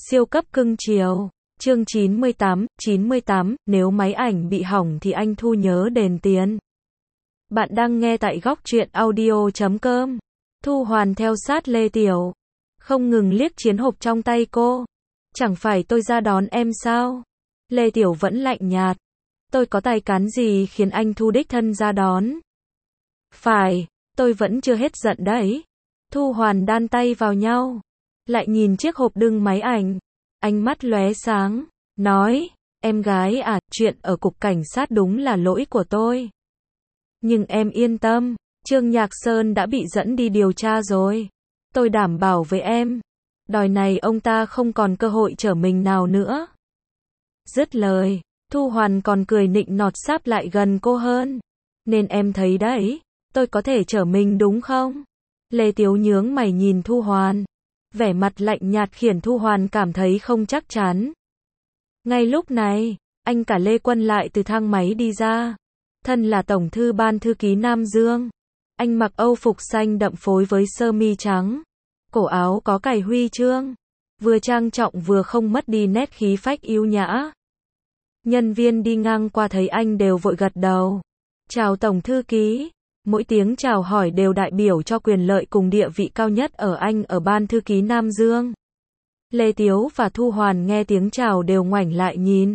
Siêu cấp cưng chiều. Chương 98, nếu máy ảnh bị hỏng thì anh Thu nhớ đền tiền. Bạn đang nghe tại góc truyện audio.com. Thu Hoàn theo sát Lê Tiểu, không ngừng liếc chiến hộp trong tay cô. Chẳng phải tôi ra đón em sao? Lê Tiểu vẫn lạnh nhạt. Tôi có tài cán gì khiến anh Thu đích thân ra đón? Phải, tôi vẫn chưa hết giận đấy. Thu Hoàn đan tay vào nhau, lại nhìn chiếc hộp đựng máy ảnh, ánh mắt lóe sáng, nói, em gái à, chuyện ở cục cảnh sát đúng là lỗi của tôi. Nhưng em yên tâm, Trương Nhạc Sơn đã bị dẫn đi điều tra rồi. Tôi đảm bảo với em, đòi này ông ta không còn cơ hội trở mình nào nữa. Dứt lời, Thu Hoàn còn cười nịnh nọt sáp lại gần cô hơn. Nên em thấy đấy, tôi có thể trở mình đúng không? Lê Tiếu nhướng mày nhìn Thu Hoàn, vẻ mặt lạnh nhạt khiến Thu Hoàn cảm thấy không chắc chắn. Ngay lúc này, anh cả Lê Quân lại từ thang máy đi ra. Thân là tổng thư ban thư ký Nam Dương. Anh mặc âu phục xanh đậm phối với sơ mi trắng. Cổ áo có cài huy chương. Vừa trang trọng vừa không mất đi nét khí phách yêu nhã. Nhân viên đi ngang qua thấy anh đều vội gật đầu. Chào tổng thư ký. Mỗi tiếng chào hỏi đều đại biểu cho quyền lợi cùng địa vị cao nhất ở anh ở ban thư ký Nam Dương. Lê Tiếu và Thu Hoàn nghe tiếng chào đều ngoảnh lại nhìn.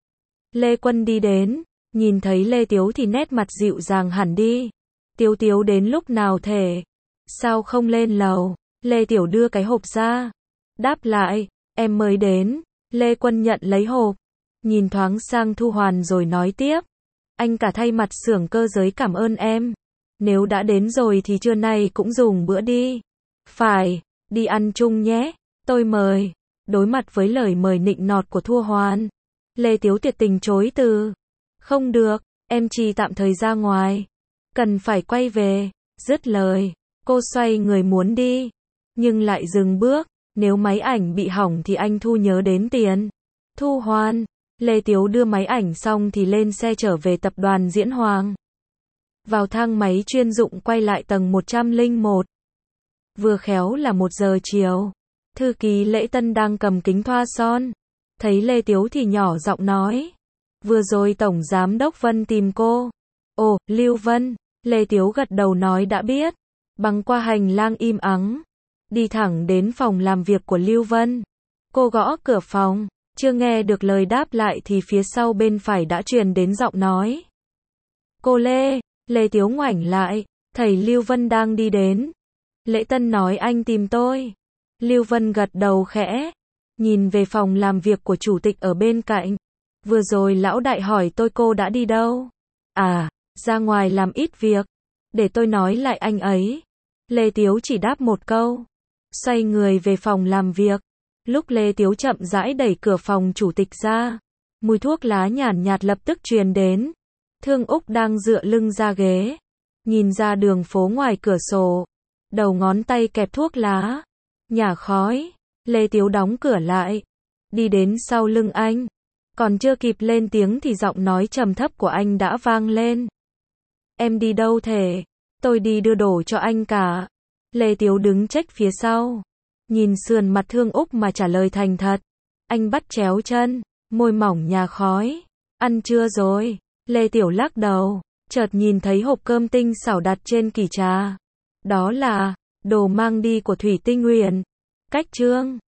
Lê Quân đi đến, nhìn thấy Lê Tiếu thì nét mặt dịu dàng hẳn đi. Tiếu Tiếu đến lúc nào thế? Sao không lên lầu? Lê Tiểu đưa cái hộp ra. Đáp lại, em mới đến. Lê Quân nhận lấy hộp, nhìn thoáng sang Thu Hoàn rồi nói tiếp. Anh cả thay mặt xưởng cơ giới cảm ơn em. Nếu đã đến rồi thì trưa nay cũng dùng bữa đi. Phải, đi ăn chung nhé. Tôi mời. Đối mặt với lời mời nịnh nọt của Thu Hoàn, Lê Tiếu tuyệt tình chối từ. Không được, em chỉ tạm thời ra ngoài. Cần phải quay về. Dứt lời, cô xoay người muốn đi. Nhưng lại dừng bước. Nếu máy ảnh bị hỏng thì anh Thu nhớ đến tiền. Thu Hoàn. Lê Tiếu đưa máy ảnh xong thì lên xe trở về tập đoàn Diễn Hoàng. Vào thang máy chuyên dụng quay lại tầng 101. Vừa khéo là 1 giờ chiều. Thư ký Lễ Tân đang cầm kính thoa son. Thấy Lê Tiếu thì nhỏ giọng nói. Vừa rồi Tổng Giám đốc Vân tìm cô. Ồ, Lưu Vân. Lê Tiếu gật đầu nói đã biết. Băng qua hành lang im ắng. Đi thẳng đến phòng làm việc của Lưu Vân. Cô gõ cửa phòng. Chưa nghe được lời đáp lại thì phía sau bên phải đã truyền đến giọng nói. Cô Lê. Lê Tiếu ngoảnh lại, thấy Lưu Vân đang đi đến. Lễ Tân nói anh tìm tôi. Lưu Vân gật đầu khẽ, nhìn về phòng làm việc của chủ tịch ở bên cạnh. Vừa rồi lão đại hỏi tôi cô đã đi đâu? À, ra ngoài làm ít việc. Để tôi nói lại anh ấy. Lê Tiếu chỉ đáp một câu. Xoay người về phòng làm việc. Lúc Lê Tiếu chậm rãi đẩy cửa phòng chủ tịch ra, mùi thuốc lá nhàn nhạt lập tức truyền đến. Thương Úc đang dựa lưng ra ghế, nhìn ra đường phố ngoài cửa sổ, đầu ngón tay kẹp thuốc lá, nhả khói. Lê Tiếu đóng cửa lại, đi đến sau lưng anh, còn chưa kịp lên tiếng thì giọng nói trầm thấp của anh đã vang lên. Em đi đâu thế? Tôi đi đưa đồ cho anh cả. Lê Tiếu đứng chếch phía sau, nhìn sườn mặt Thương Úc mà trả lời thành thật. Anh bắt chéo chân, môi mỏng nhả khói. Ăn trưa rồi? Lê Tiểu lắc đầu, chợt nhìn thấy hộp cơm tinh xảo đặt trên kỷ trà. Đó là đồ mang đi của Thủy Tinh Huyền. Cách Trương